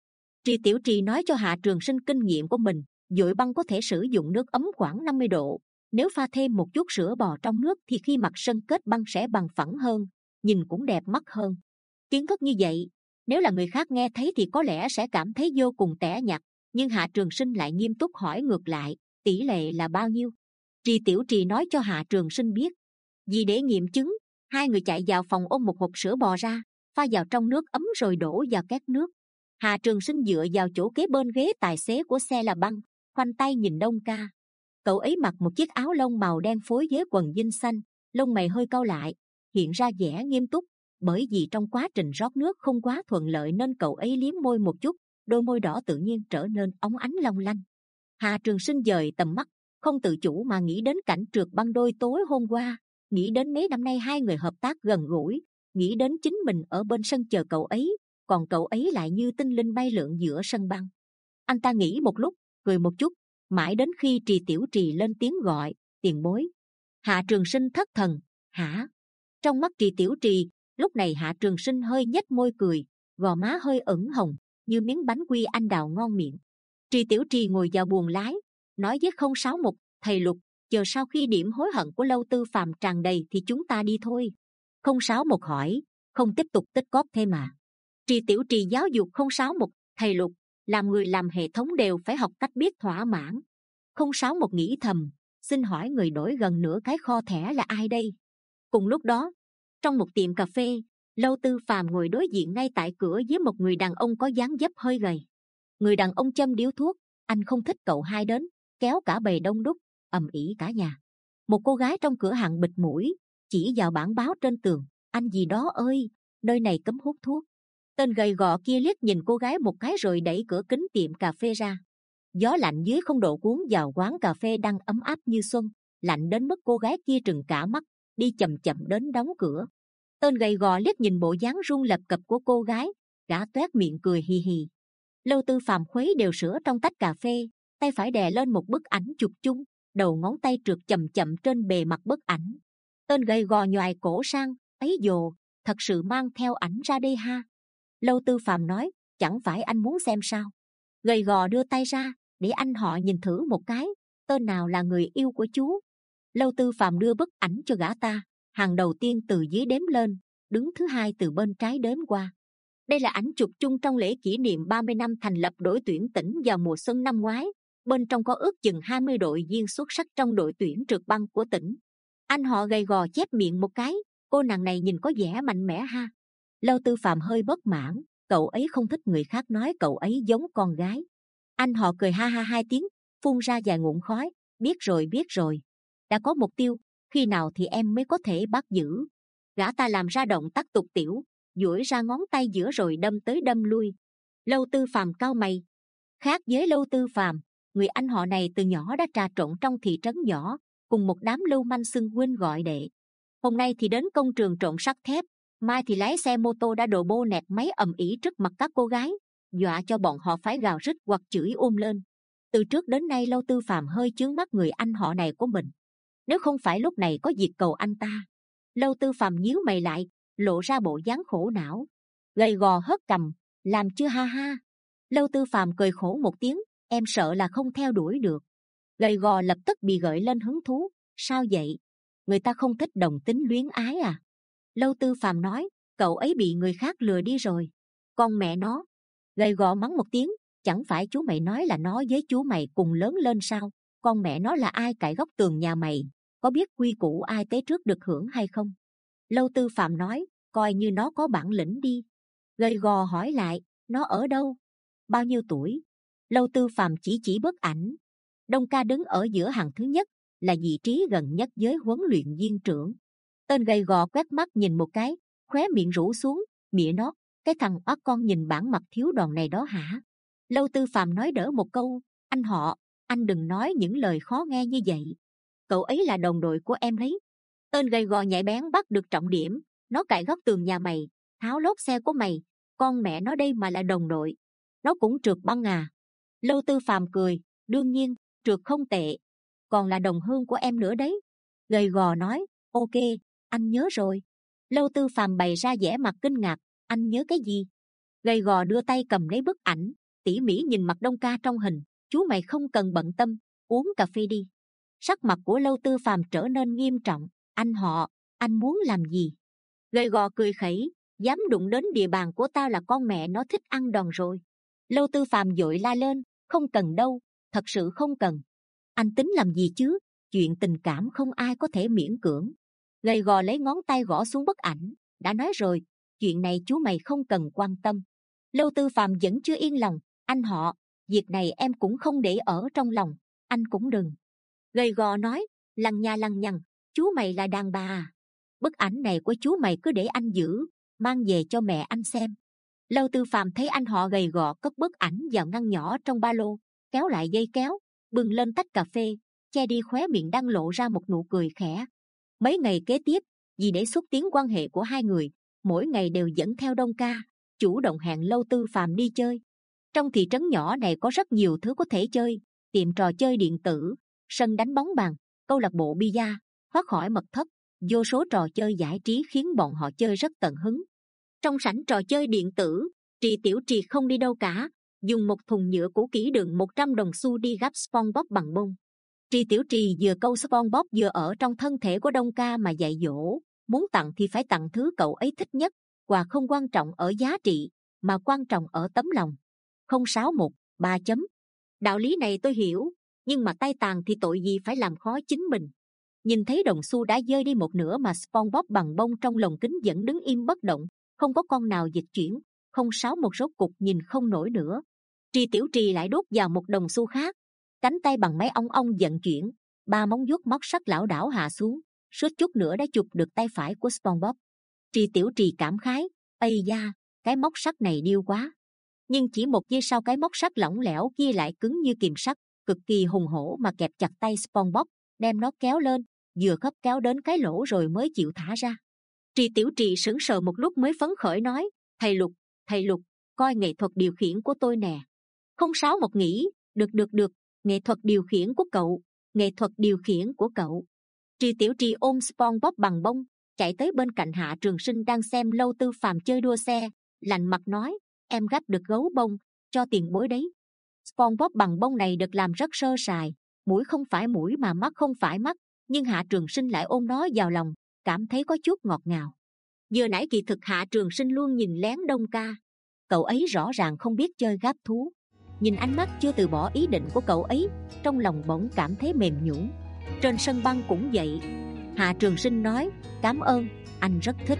Tri Tiểu Trì nói cho Hạ Trường Sinh kinh nghiệm của mình. Dội băng có thể sử dụng nước ấm khoảng năm mươi độ. Nếu pha thêm một chút sữa bò trong nước thì khi mặt sân kết băng sẽ bằng phẳng hơn, nhìn cũng đẹp mắt hơn. Kiến thức như vậy, nếu là người khác nghe thấy thì có lẽ sẽ cảm thấy vô cùng tẻ nhạt. Nhưng Hạ Trường Sinh lại nghiêm túc hỏi ngược lại, tỷ lệ là bao nhiêu? Tri Tiểu Trì nói cho Hạ Trường Sinh biết. Vì để nghiệm chứng, hai người chạy vào phòng ôm một hộp sữa bò ra, pha vào trong nước ấm rồi đổ vào két nước. Hạ Trường Sinh dựa vào chỗ kế bên ghế tài xế của xe là băng, khoanh tay nhìn Đông Ca. Cậu ấy mặc một chiếc áo lông màu đen phối với quần jean xanh, lông mày hơi cau lại, hiện ra vẻ nghiêm túc. Bởi vì trong quá trình rót nước không quá thuận lợi nên cậu ấy liếm môi một chút, đôi môi đỏ tự nhiên trở nên óng ánh long lanh. Hạ Trường Sinh dời tầm mắt, không tự chủ mà nghĩ đến cảnh trượt băng đôi tối hôm qua, nghĩ đến mấy năm nay hai người hợp tác gần gũi, nghĩ đến chính mình ở bên sân chờ cậu ấy, còn cậu ấy lại như tinh linh bay lượn giữa sân băng. Anh ta nghĩ một lúc, cười một chút, mãi đến khi Trì Tiểu Trì lên tiếng gọi, tiền bối. Hạ Trường Sinh thất thần, hả? Trong mắt Trì Tiểu Trì, lúc này Hạ Trường Sinh hơi nhếch môi cười, gò má hơi ửng hồng, như miếng bánh quy anh đào ngon miệng. Trì Tiểu Trì ngồi vào buồng lái, nói với không sáu một, thầy Lục, chờ sau khi điểm hối hận của Lâu Tư Phàm tràn đầy thì chúng ta đi thôi. Không sáu một hỏi, không tiếp tục tích cóp thêm à? Trì Tiểu Trì giáo dục không sáu một, thầy Lục, làm người làm hệ thống đều phải học cách biết thỏa mãn. Không sáu một nghĩ thầm, xin hỏi người đổi gần nửa cái kho thẻ là ai đây? Cùng lúc đó, trong một tiệm cà phê, Lâu Tư Phàm ngồi đối diện ngay tại cửa với một người đàn ông có dáng dấp hơi gầy. Người đàn ông châm điếu thuốc, anh không thích cậu hai đến, kéo cả bầy đông đúc, ầm ĩ cả nhà. Một cô gái trong cửa hàng bịt mũi, chỉ vào bảng báo trên tường, anh gì đó ơi, nơi này cấm hút thuốc. Tên gầy gò kia liếc nhìn cô gái một cái rồi đẩy cửa kính tiệm cà phê ra. Gió lạnh dưới không độ cuốn vào quán cà phê đang ấm áp như xuân, lạnh đến mức cô gái kia trừng cả mắt, đi chậm chậm đến đóng cửa. Tên gầy gò liếc nhìn bộ dáng run lập cập của cô gái, gã toét miệng cười hì hì. Lâu Tư Phàm khuấy đều sữa trong tách cà phê, tay phải đè lên một bức ảnh chụp chung, đầu ngón tay trượt chậm chậm trên bề mặt bức ảnh. Tên gầy gò nhoài cổ sang, ấy dồ, thật sự mang theo ảnh ra đây ha. Lâu Tư Phàm nói, chẳng phải anh muốn xem sao? Gầy gò đưa tay ra, để anh họ nhìn thử một cái, tên nào là người yêu của chú? Lâu Tư Phàm đưa bức ảnh cho gã ta, hàng đầu tiên từ dưới đếm lên, đứng thứ hai từ bên trái đếm qua. Đây là ảnh chụp chung trong lễ kỷ niệm ba mươi năm thành lập đội tuyển tỉnh vào mùa xuân năm ngoái. Bên trong có ước chừng hai mươi đội viên xuất sắc trong đội tuyển trượt băng của tỉnh. Anh họ gầy gò chép miệng một cái, cô nàng này nhìn có vẻ mạnh mẽ ha. Lâu Tư Phàm hơi bất mãn, cậu ấy không thích người khác nói cậu ấy giống con gái. Anh họ cười ha ha hai tiếng, phun ra vài ngụm khói, biết rồi biết rồi. Đã có mục tiêu, khi nào thì em mới có thể bắt giữ? Gã ta làm ra động tác tục tiểu, duỗi ra ngón tay giữa rồi đâm tới đâm lui. Lâu Tư Phàm cau mày. Khác với Lâu Tư Phàm, người anh họ này từ nhỏ đã trà trộn trong thị trấn nhỏ, cùng một đám lưu manh xưng huynh gọi đệ. Hôm nay thì đến công trường trộn sắt thép, mai thì lái xe mô tô đã đồ bô nẹt máy ầm ĩ trước mặt các cô gái, dọa cho bọn họ phải gào rít hoặc chửi ôm lên. Từ trước đến nay Lâu Tư Phàm hơi chướng mắt người anh họ này của mình. Nếu không phải lúc này có việc cầu anh ta. Lâu Tư Phàm nhíu mày lại, lộ ra bộ dáng khổ não. Gầy gò hất cằm, làm chưa ha ha. Lâu Tư Phàm cười khổ một tiếng, em sợ là không theo đuổi được. Gầy gò lập tức bị gợi lên hứng thú. Sao vậy? Người ta không thích đồng tính luyến ái à? Lâu Tư Phàm nói, cậu ấy bị người khác lừa đi rồi. Con mẹ nó. Gầy gò mắng một tiếng, chẳng phải chú mày nói là nó với chú mày cùng lớn lên sao? Con mẹ nó là ai cạy góc tường nhà mày? Có biết quy củ ai tới trước được hưởng hay không? Lâu Tư Phàm nói, coi như nó có bản lĩnh đi. Gầy gò hỏi lại, nó ở đâu? Bao nhiêu tuổi? Lâu Tư Phàm chỉ chỉ bức ảnh. Đông Ca đứng ở giữa hàng thứ nhất, là vị trí gần nhất với huấn luyện viên trưởng. Tên gầy gò quét mắt nhìn một cái, khóe miệng rũ xuống, mỉa nó, cái thằng oát con nhìn bản mặt thiếu đòn này đó hả? Lâu Tư Phàm nói đỡ một câu, anh họ, anh đừng nói những lời khó nghe như vậy. Cậu ấy là đồng đội của em đấy. Tên gầy gò nhạy bén bắt được trọng điểm, nó cạy góc tường nhà mày, tháo lốp xe của mày, con mẹ nó đây mà là đồng đội. Nó cũng trượt băng à? Lâu Tư Phàm cười, đương nhiên, trượt không tệ. Còn là đồng hương của em nữa đấy. Gầy gò nói, ok, anh nhớ rồi. Lâu Tư Phàm bày ra vẻ mặt kinh ngạc, anh nhớ cái gì? Gầy gò đưa tay cầm lấy bức ảnh, tỉ mỉ nhìn mặt Đông Ca trong hình. Chú mày không cần bận tâm, uống cà phê đi. Sắc mặt của Lâu Tư Phàm trở nên nghiêm trọng. Anh họ, anh muốn làm gì? Gầy gò cười khẩy, dám đụng đến địa bàn của tao là con mẹ nó thích ăn đòn rồi. Lâu Tư Phàm vội la lên, không cần đâu, thật sự không cần. Anh tính làm gì chứ? Chuyện tình cảm không ai có thể miễn cưỡng. Gầy gò lấy ngón tay gõ xuống bức ảnh. Đã nói rồi, chuyện này chú mày không cần quan tâm. Lâu Tư Phàm vẫn chưa yên lòng. Anh họ, việc này em cũng không để ở trong lòng, anh cũng đừng. Gầy gò nói, lằng nha lằng nhằng, chú mày là đàn bà à? Bức ảnh này của chú mày cứ để anh giữ, mang về cho mẹ anh xem. Lâu Tư Phàm thấy anh họ gầy gò cất bức ảnh vào ngăn nhỏ trong ba lô, kéo lại dây kéo, bưng lên tách cà phê, che đi khóe miệng đang lộ ra một nụ cười khẽ. Mấy ngày kế tiếp, vì để xúc tiến quan hệ của hai người, mỗi ngày đều dẫn theo Đông Ca, chủ động hẹn Lâu Tư Phàm đi chơi. Trong thị trấn nhỏ này có rất nhiều thứ có thể chơi, tiệm trò chơi điện tử, sân đánh bóng bàn, câu lạc bộ bida, thoát khỏi mật thất, vô số trò chơi giải trí khiến bọn họ chơi rất tận hứng. Trong sảnh trò chơi điện tử, Trì Tiểu Trì không đi đâu cả, dùng một thùng nhựa cũ kỹ đựng một trăm đồng xu đi gắp SpongeBob bằng bông. Trì Tiểu Trì vừa câu SpongeBob vừa ở trong thân thể của Đông Ca mà dạy dỗ, muốn tặng thì phải tặng thứ cậu ấy thích nhất, quà không quan trọng ở giá trị, mà quan trọng ở tấm lòng. Không sáu một ba chấm. Đạo lý này tôi hiểu, nhưng mà tay tàn thì tội gì phải làm khó chính mình. Nhìn thấy đồng xu đã rơi đi một nửa mà SpongeBob bằng bông trong lồng kính vẫn đứng im bất động, không có con nào dịch chuyển. Không sáu một rốt cục nhìn không nổi nữa. Trì Tiểu Trì lại đốt vào một đồng xu khác. Cánh tay bằng máy ong ong vận chuyển, ba móng vuốt móc sắt lảo đảo hạ xuống, suýt chút nữa đã chụp được tay phải của SpongeBob. Trì Tiểu Trì cảm khái, ây da, cái móc sắt này điêu quá. Nhưng chỉ một giây sau cái móc sắt lỏng lẻo kia lại cứng như kìm sắt, cực kỳ hùng hổ mà kẹp chặt tay SpongeBob, đem nó kéo lên, vừa khớp kéo đến cái lỗ rồi mới chịu thả ra. Trì Tiểu Trì sững sờ một lúc mới phấn khởi nói, thầy Lục, thầy Lục, coi nghệ thuật điều khiển của tôi nè. Không sáu một nghĩ, được được được, nghệ thuật điều khiển của cậu, nghệ thuật điều khiển của cậu. Trì Tiểu Trì ôm SpongeBob bằng bông, chạy tới bên cạnh Hạ Trường Sinh đang xem Lâu Tư Phàm chơi đua xe, lạnh mặt nói, em gắp được gấu bông, cho tiền bối đấy. SpongeBob bằng bông này được làm rất sơ sài, mũi không phải mũi mà mắt không phải mắt, nhưng Hạ Trường Sinh lại ôm nó vào lòng, cảm thấy có chút ngọt ngào. Vừa nãy kỳ thực Hạ Trường Sinh luôn nhìn lén Đông Ca, cậu ấy rõ ràng không biết chơi gáp thú. Nhìn ánh mắt chưa từ bỏ ý định của cậu ấy, trong lòng bỗng cảm thấy mềm nhũn. Trên sân băng cũng vậy. Hạ Trường Sinh nói, cảm ơn, anh rất thích.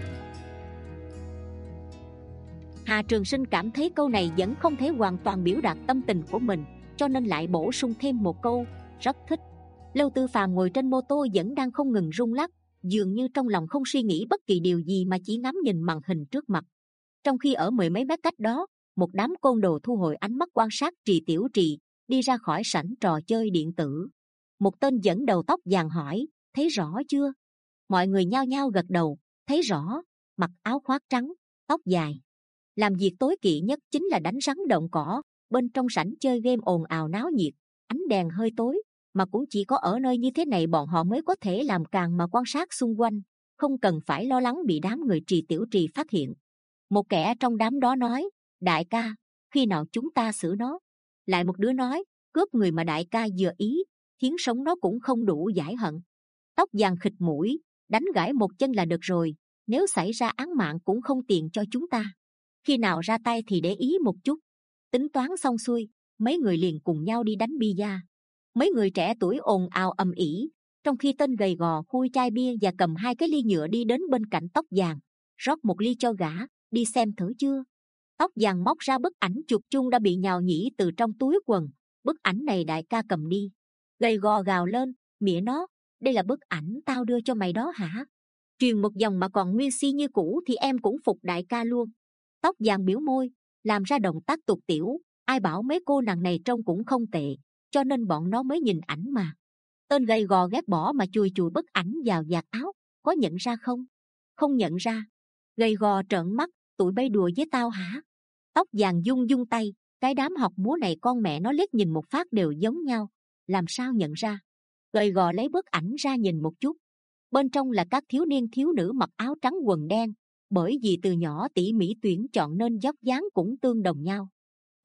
Hạ Trường Sinh cảm thấy câu này vẫn không thể hoàn toàn biểu đạt tâm tình của mình, cho nên lại bổ sung thêm một câu, rất thích. Lâu Tư Phàm ngồi trên mô tô vẫn đang không ngừng rung lắc, dường như trong lòng không suy nghĩ bất kỳ điều gì mà chỉ ngắm nhìn màn hình trước mặt. Trong khi ở mười mấy mét cách đó, một đám côn đồ thu hồi ánh mắt quan sát Trì Tiểu Trì, đi ra khỏi sảnh trò chơi điện tử. Một tên dẫn đầu tóc vàng hỏi, thấy rõ chưa? Mọi người nhao nhao gật đầu, thấy rõ, mặc áo khoác trắng, tóc dài. Làm việc tối kỵ nhất chính là đánh rắn động cỏ. Bên trong sảnh chơi game ồn ào náo nhiệt, ánh đèn hơi tối, mà cũng chỉ có ở nơi như thế này bọn họ mới có thể làm càng mà quan sát xung quanh, không cần phải lo lắng bị đám người Trì Tiểu Trì phát hiện. Một kẻ trong đám đó nói, đại ca, khi nào chúng ta xử nó? Lại một đứa nói, cướp người mà đại ca vừa ý, khiến sống nó cũng không đủ giải hận. Tóc vàng khịt mũi, đánh gãy một chân là được rồi, nếu xảy ra án mạng cũng không tiền cho chúng ta. Khi nào ra tay thì để ý một chút. Tính toán xong xuôi, mấy người liền cùng nhau đi đánh bia. Mấy người trẻ tuổi ồn ào ầm ĩ, trong khi tên gầy gò khui chai bia và cầm hai cái ly nhựa đi đến bên cạnh tóc vàng, rót một ly cho gã, đi xem thử chưa. Tóc vàng móc ra bức ảnh chụp chung đã bị nhào nhĩ từ trong túi quần, bức ảnh này đại ca cầm đi. Gầy gò gào lên, mẹ nó, đây là bức ảnh tao đưa cho mày đó hả? Truyền một dòng mà còn nguyên si như cũ thì em cũng phục đại ca luôn. Tóc vàng biểu môi, làm ra động tác tục tiểu, ai bảo mấy cô nàng này trông cũng không tệ, cho nên bọn nó mới nhìn ảnh mà. Tên gầy gò ghét bỏ mà chùi chùi bức ảnh vào vạt áo, có nhận ra không? Không nhận ra. Gầy gò trợn mắt, tụi bay đùa với tao hả? Tóc vàng dung dung tay, cái đám học múa này con mẹ nó liếc nhìn một phát đều giống nhau, làm sao nhận ra? Gầy gò lấy bức ảnh ra nhìn một chút, bên trong là các thiếu niên thiếu nữ mặc áo trắng quần đen, bởi vì từ nhỏ tỉ mỉ tuyển chọn nên vóc dáng cũng tương đồng nhau.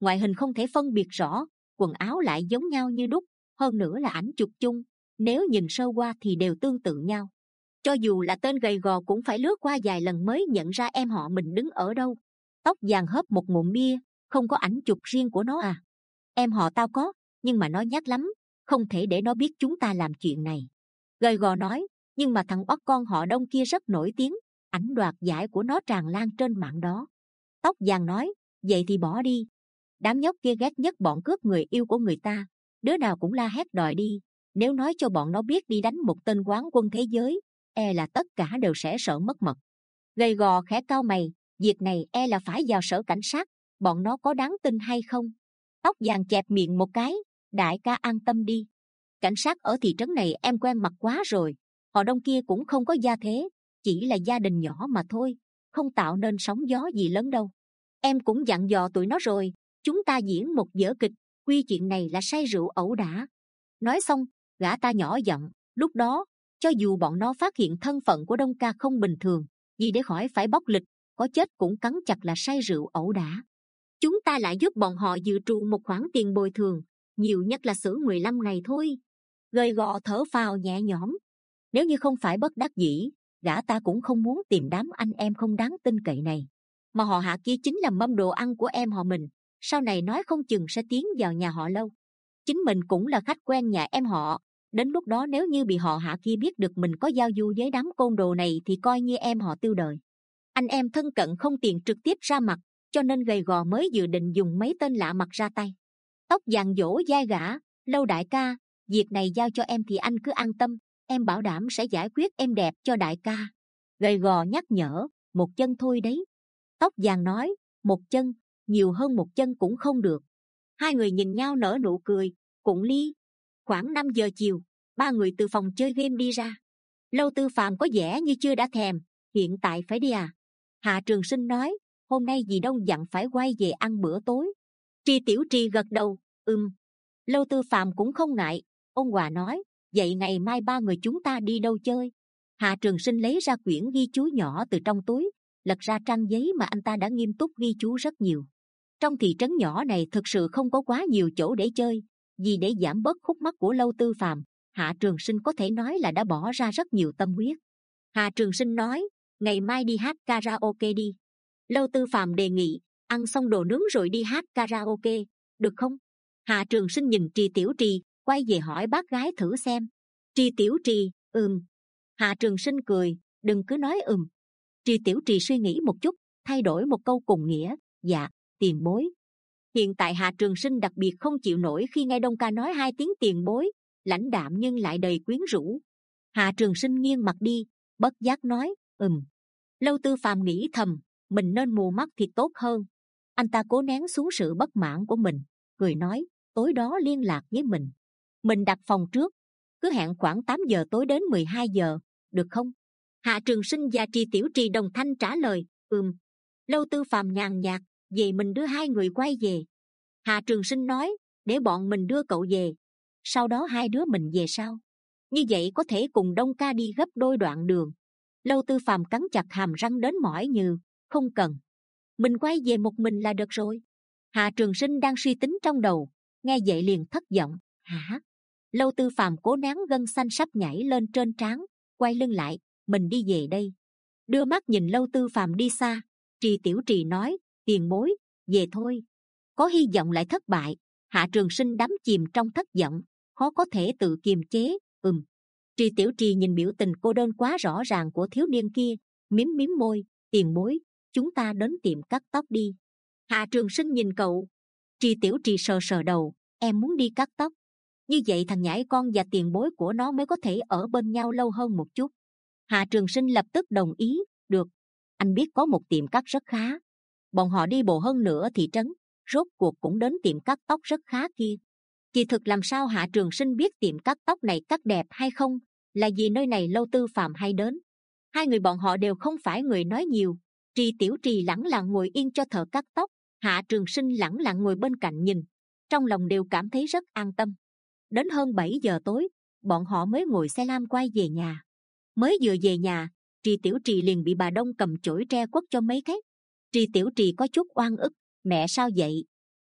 ngoại hình không thể phân biệt rõ, quần áo lại giống nhau như đúc, hơn nữa là ảnh chụp chung, nếu nhìn sơ qua thì đều tương tự nhau. Cho dù là tên gầy gò cũng phải lướt qua vài lần mới nhận ra em họ mình đứng ở đâu. Tóc vàng hớp một ngụm bia, không có ảnh chụp riêng của nó à? Em họ tao có, nhưng mà nó nhát lắm, không thể để nó biết chúng ta làm chuyện này. Gầy gò nói, nhưng mà thằng oắt con họ Đông kia rất nổi tiếng, ảnh đoạt giải của nó tràn lan trên mạng đó. Tóc vàng nói, vậy thì bỏ đi. Đám nhóc kia ghét nhất bọn cướp người yêu của người ta, đứa nào cũng la hét đòi đi. Nếu nói cho bọn nó biết đi đánh một tên quán quân thế giới, e là tất cả đều sẽ sợ mất mật. Gầy gò khẽ cau mày, việc này e là phải vào sở cảnh sát, bọn nó có đáng tin hay không? Tóc vàng chẹp miệng một cái, đại ca an tâm đi. Cảnh sát ở thị trấn này em quen mặt quá rồi, họ Đông kia cũng không có gia thế, chỉ là gia đình nhỏ mà thôi, không tạo nên sóng gió gì lớn đâu. Em cũng dặn dò tụi nó rồi, chúng ta diễn một vở kịch, quy chuyện này là say rượu ẩu đả. Nói xong, gã ta nhỏ giọng, lúc đó, cho dù bọn nó phát hiện thân phận của Đông ca không bình thường, vì để khỏi phải bóc lịch, có chết cũng cắn chặt là say rượu ẩu đả. Chúng ta lại giúp bọn họ dự trù một khoản tiền bồi thường, nhiều nhất là xử mười lăm ngày thôi. Gầy gò thở phào nhẹ nhõm. Nếu như không phải bất đắc dĩ, gã ta cũng không muốn tìm đám anh em không đáng tin cậy này. Mà họ Hạ kia chính là mâm đồ ăn của em họ mình, sau này nói không chừng sẽ tiến vào nhà họ Lâu. Chính mình cũng là khách quen nhà em họ, đến lúc đó nếu như bị họ Hạ kia biết được mình có giao du với đám côn đồ này thì coi như em họ tiêu đời. Anh em thân cận không tiện trực tiếp ra mặt, cho nên gầy gò mới dự định dùng mấy tên lạ mặt ra tay. Tóc vàng dỗ vai gã, Lâu đại ca, việc này giao cho em thì anh cứ an tâm, em bảo đảm sẽ giải quyết em đẹp cho đại ca. Gầy gò nhắc nhở, một chân thôi đấy. Tóc vàng nói, một chân, nhiều hơn một chân cũng không được. Hai người nhìn nhau nở nụ cười, cũng ly. Khoảng năm giờ chiều, ba người từ phòng chơi game đi ra. Lâu Tư Phạm có vẻ như chưa đã thèm, hiện tại phải đi à? Hạ Trường Sinh nói, hôm nay dì Đông dặn phải quay về ăn bữa tối. Tri Tiểu Trì gật đầu, ừm. Lâu Tư Phạm cũng không ngại, ông Hòa nói, vậy ngày mai ba người chúng ta đi đâu chơi? Hạ Trường Sinh lấy ra quyển ghi chú nhỏ từ trong túi, lật ra trang giấy mà anh ta đã nghiêm túc ghi chú rất nhiều. Trong thị trấn nhỏ này thực sự không có quá nhiều chỗ để chơi, vì để giảm bớt khúc mắc của Lâu Tư Phạm, Hạ Trường Sinh có thể nói là đã bỏ ra rất nhiều tâm huyết. Hạ Trường Sinh nói, ngày mai đi hát karaoke đi. Lâu Tư Phạm đề nghị, ăn xong đồ nướng rồi đi hát karaoke, được không? Hạ Trường Sinh nhìn Trì Tiểu Trì, quay về hỏi bác gái thử xem. Trì Tiểu Trì, ừm. Hạ Trường Sinh cười, đừng cứ nói ừm. Trì Tiểu Trì suy nghĩ một chút, thay đổi một câu cùng nghĩa, dạ, tiền bối. Hiện tại Hạ Trường Sinh đặc biệt không chịu nổi khi nghe Đông ca nói hai tiếng tiền bối, lãnh đạm nhưng lại đầy quyến rũ. Hạ Trường Sinh nghiêng mặt đi, bất giác nói, ừm. Lâu Tư Phạm nghĩ thầm, mình nên mù mắt thì tốt hơn. Anh ta cố nén xuống sự bất mãn của mình, cười nói, tối đó liên lạc với mình. Mình đặt phòng trước, cứ hẹn khoảng tám giờ tối đến mười hai giờ, được không? Hạ Trường Sinh và Trì Tiểu Trì đồng thanh trả lời, ừm. Lâu Tư Phạm nhàn nhạt, về mình đưa hai người quay về. Hạ Trường Sinh nói, để bọn mình đưa cậu về, sau đó hai đứa mình về sau. Như vậy có thể cùng Đông ca đi gấp đôi đoạn đường. Lâu Tư Phạm cắn chặt hàm răng đến mỏi như, không cần. Mình quay về một mình là được rồi. Hạ Trường Sinh đang suy tính trong đầu, nghe vậy liền thất vọng, hả? Lâu Tư Phạm cố nén gân xanh sắp nhảy lên trên trán, quay lưng lại, mình đi về đây. Đưa mắt nhìn Lâu Tư Phạm đi xa, Trì Tiểu Trì nói, tiền bối, về thôi. Có hy vọng lại thất bại. Hạ Trường Sinh đắm chìm trong thất vọng, khó có thể tự kiềm chế. Ừm. Trì Tiểu Trì nhìn biểu tình cô đơn quá rõ ràng của thiếu niên kia, mím mím môi, tiền bối, chúng ta đến tiệm cắt tóc đi. Hạ Trường Sinh nhìn cậu. Trì Tiểu Trì sờ sờ đầu, em muốn đi cắt tóc. Như vậy thằng nhãi con và tiền bối của nó mới có thể ở bên nhau lâu hơn một chút. Hạ Trường Sinh lập tức đồng ý, được. Anh biết có một tiệm cắt rất khá. Bọn họ đi bộ hơn nữa thị trấn, rốt cuộc cũng đến tiệm cắt tóc rất khá kia. Kỳ thực làm sao Hạ Trường Sinh biết tiệm cắt tóc này cắt đẹp hay không, là vì nơi này Lâu Tư Phạm hay đến. Hai người bọn họ đều không phải người nói nhiều. Trì Tiểu Trì lẳng lặng ngồi yên cho thợ cắt tóc, Hạ Trường Sinh lẳng lặng ngồi bên cạnh nhìn, trong lòng đều cảm thấy rất an tâm. Đến hơn bảy giờ tối, bọn họ mới ngồi xe lam quay về nhà. Mới vừa về nhà, Trì Tiểu Trì liền bị bà Đông cầm chổi tre quất cho mấy cái. Trì Tiểu Trì có chút oan ức, mẹ sao vậy?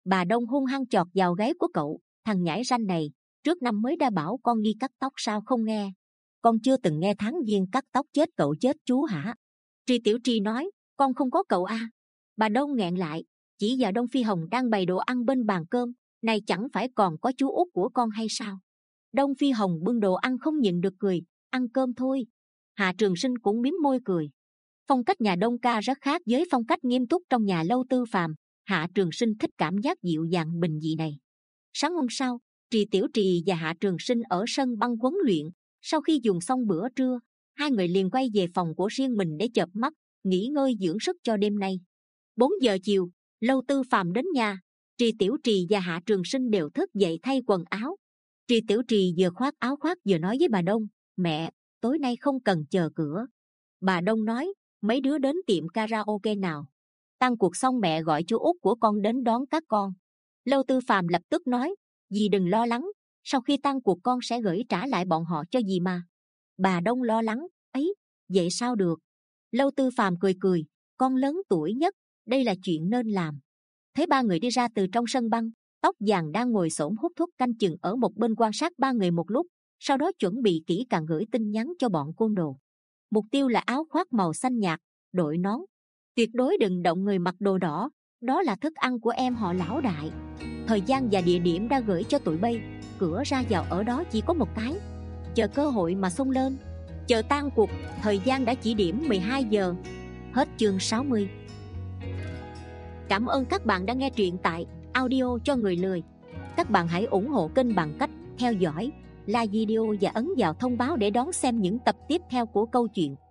Bà Đông hung hăng chọt vào gáy của cậu. Thằng nhãi ranh này, trước năm mới đã bảo con đi cắt tóc sao không nghe? Con chưa từng nghe tháng giêng cắt tóc chết cậu chết chú hả? Tri Tiểu Tri nói, con không có cậu à. Bà Đông nghẹn lại, chỉ vào Đông Phi Hồng đang bày đồ ăn bên bàn cơm. Này chẳng phải còn có chú út của con hay sao? Đông Phi Hồng bưng đồ ăn không nhịn được cười, ăn cơm thôi. Hạ Trường Sinh cũng mím môi cười. Phong cách nhà Đông ca rất khác với phong cách nghiêm túc trong nhà Lâu Tư Phàm. Hạ Trường Sinh thích cảm giác dịu dàng bình dị này. Sáng hôm sau, Trì Tiểu Trì và Hạ Trường Sinh ở sân băng huấn luyện. Sau khi dùng xong bữa trưa, hai người liền quay về phòng của riêng mình để chợp mắt, nghỉ ngơi dưỡng sức cho đêm nay. Bốn giờ chiều, Lâu Tư Phàm đến nhà. Trì Tiểu Trì và Hạ Trường Sinh đều thức dậy thay quần áo. Trì Tiểu Trì vừa khoác áo khoác vừa nói với bà Đông, mẹ, tối nay không cần chờ cửa. Bà Đông nói, mấy đứa đến tiệm karaoke nào. Tan cuộc xong mẹ gọi chú út của con đến đón các con. Lâu Tư Phàm lập tức nói, dì đừng lo lắng, sau khi tan cuộc con sẽ gửi trả lại bọn họ cho dì mà. Bà Đông lo lắng, ấy, vậy sao được? Lâu Tư Phàm cười cười, con lớn tuổi nhất, đây là chuyện nên làm. Thấy ba người đi ra từ trong sân băng, Tóc vàng đang ngồi xổm hút thuốc canh chừng ở một bên quan sát ba người một lúc, sau đó chuẩn bị kỹ càng gửi tin nhắn cho bọn côn đồ. Mục tiêu là áo khoác màu xanh nhạt, đội nón. Tuyệt đối đừng động người mặc đồ đỏ, đó là thức ăn của em họ Lão Đại. Thời gian và địa điểm đã gửi cho tụi bay, cửa ra vào ở đó chỉ có một cái. Chờ cơ hội mà xông lên. Chờ tan cuộc, thời gian đã chỉ điểm mười hai giờ. Hết chương sáu mươi. Cảm ơn các bạn đã nghe truyện tại Audio cho người lười. Các bạn hãy ủng hộ kênh bằng cách theo dõi, like video và ấn vào thông báo để đón xem những tập tiếp theo của câu chuyện.